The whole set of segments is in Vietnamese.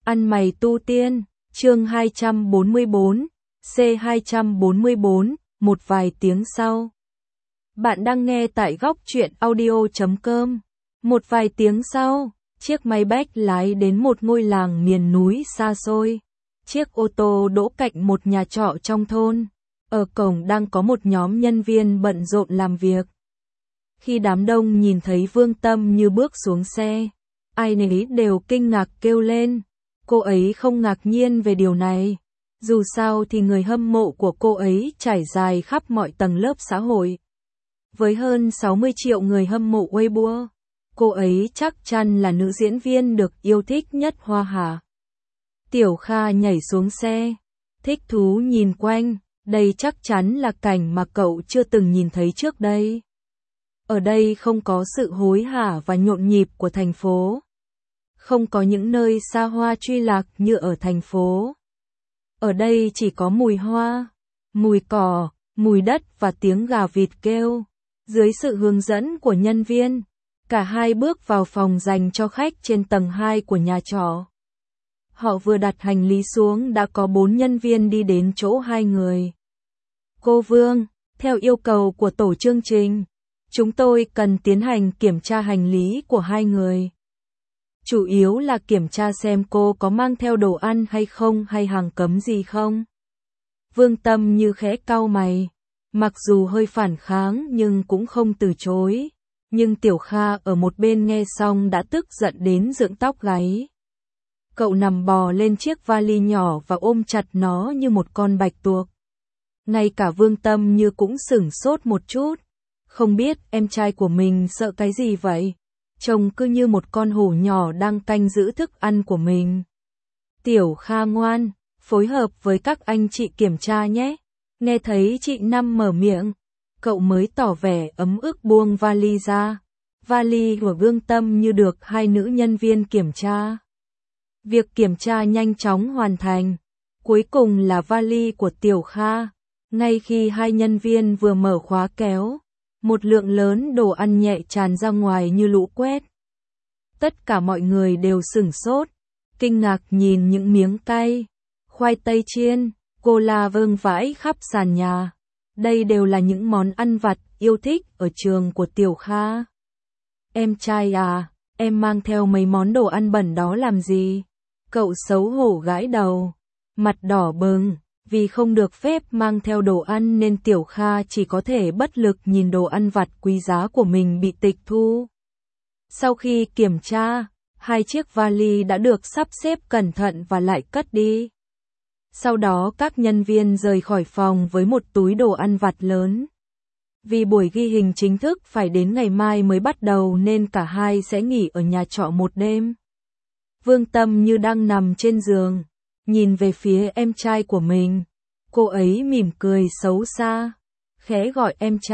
Ăn mày tu tiên, chương 244, C244, một vài tiếng sau. Bạn đang nghe tại góc truyện audio.com. Một vài tiếng sau, chiếc máy bách lái đến một ngôi làng miền núi xa xôi. Chiếc ô tô đỗ cạnh một nhà trọ trong thôn. Ở cổng đang có một nhóm nhân viên bận rộn làm việc. Khi đám đông nhìn thấy Vương Tâm Như bước xuống xe, ai nấy đều kinh ngạc kêu lên. Cô ấy không ngạc nhiên về điều này. Dù sao thì người hâm mộ của cô ấy trải dài khắp mọi tầng lớp xã hội. Với hơn 60 triệu người hâm mộ Weibo, cô ấy chắc chắn là nữ diễn viên được yêu thích nhất Hoa Hạ. Tiểu Kha nhảy xuống xe, thích thú nhìn quanh, đây chắc chắn là cảnh mà cậu chưa từng nhìn thấy trước đây. Ở đây không có sự hối hả và nhộn nhịp của thành phố. Không có những nơi xa hoa truy lạc như ở thành phố. Ở đây chỉ có mùi hoa, mùi cỏ, mùi đất và tiếng gà vịt kêu. Dưới sự hướng dẫn của nhân viên, cả hai bước vào phòng dành cho khách trên tầng 2 của nhà trọ. Họ vừa đặt hành lý xuống đã có 4 nhân viên đi đến chỗ hai người. Cô Vương, theo yêu cầu của tổ chương trình, chúng tôi cần tiến hành kiểm tra hành lý của hai người. Chủ yếu là kiểm tra xem cô có mang theo đồ ăn hay không hay hàng cấm gì không. Vương Tâm Như khẽ cau mày, mặc dù hơi phản kháng nhưng cũng không từ chối. Nhưng Tiểu Kha ở một bên nghe xong đã tức giận đến dựng tóc gáy. Cậu nằm bò lên chiếc vali nhỏ và ôm chặt nó như một con bạch tuộc. Ngay cả Vương Tâm Như cũng sửng sốt một chút. Không biết em trai của mình sợ cái gì vậy? Trông cứ như một con hổ nhỏ đang canh giữ thức ăn của mình. Tiểu Kha ngoan, phối hợp với các anh chị kiểm tra nhé. Nghe thấy chị Năm mở miệng, cậu mới tỏ vẻ ấm ức buông vali ra. Vali của Vương Tâm Như được hai nữ nhân viên kiểm tra. Việc kiểm tra nhanh chóng hoàn thành. Cuối cùng là vali của Tiểu Kha. Ngay khi hai nhân viên vừa mở khóa kéo, một lượng lớn đồ ăn nhẹ tràn ra ngoài như lũ quét. Tất cả mọi người đều sửng sốt, kinh ngạc nhìn những miếng cay, khoai tây chiên, cola vương vãi khắp sàn nhà. Đây đều là những món ăn vặt yêu thích ở trường của Tiểu Kha. Em trai à, em mang theo mấy món đồ ăn bẩn đó làm gì? Cậu xấu hổ gãi đầu, mặt đỏ bừng. Vì không được phép mang theo đồ ăn nên Tiểu Kha chỉ có thể bất lực nhìn đồ ăn vặt quý giá của mình bị tịch thu. Sau khi kiểm tra, hai chiếc vali đã được sắp xếp cẩn thận và lại cất đi. Sau đó các nhân viên rời khỏi phòng với một túi đồ ăn vặt lớn. Vì buổi ghi hình chính thức phải đến ngày mai mới bắt đầu nên cả hai sẽ nghỉ ở nhà trọ một đêm. Vương Tâm Như đang nằm trên giường, nhìn về phía em trai của mình. Cô ấy mỉm cười xấu xa, khẽ gọi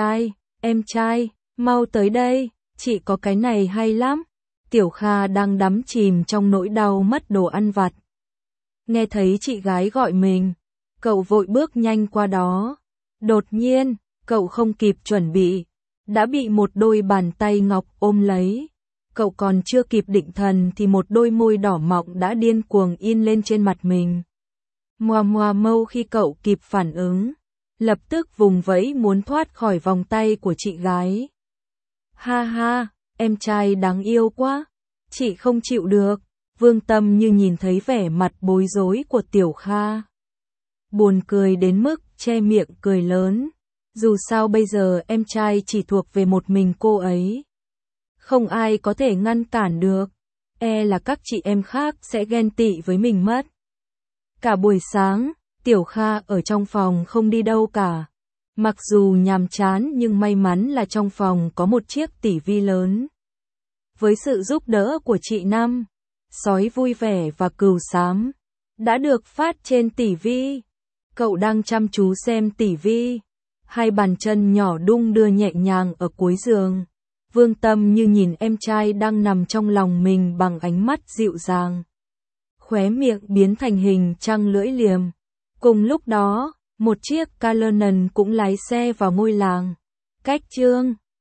em trai, mau tới đây, chị có cái này hay lắm. Tiểu Kha đang đắm chìm trong nỗi đau mất đồ ăn vặt. Nghe thấy chị gái gọi mình, cậu vội bước nhanh qua đó. Đột nhiên, cậu không kịp chuẩn bị, đã bị một đôi bàn tay ngọc ôm lấy. Cậu còn chưa kịp định thần thì một đôi môi đỏ mọng đã điên cuồng in lên trên mặt mình. Moa moa mâu khi cậu kịp phản ứng, lập tức vùng vẫy muốn thoát khỏi vòng tay của chị gái. Ha ha, em trai đáng yêu quá, chị không chịu được. Vương Tâm Như nhìn thấy vẻ mặt bối rối của Tiểu Kha. Buồn cười đến mức che miệng cười lớn. Dù sao bây giờ em trai chỉ thuộc về một mình cô ấy. Không ai có thể ngăn cản được, là các chị em khác sẽ ghen tị với mình mất. Cả buổi sáng, Tiểu Kha ở trong phòng không đi đâu cả. Mặc dù nhàm chán nhưng may mắn là trong phòng có một chiếc tivi lớn. Với sự giúp đỡ của chị Năm, Sói Vui Vẻ và Cừu Xám đã được phát trên tivi. Cậu đang chăm chú xem tivi. Hai bàn chân nhỏ đung đưa nhẹ nhàng ở cuối giường. Vương Tâm Như nhìn em trai đang nằm trong lòng mình bằng ánh mắt dịu dàng. Khóe miệng biến thành hình trăng lưỡi liềm. Cùng lúc đó, một chiếc Cullinan cũng lái xe vào ngôi làng. Cách chương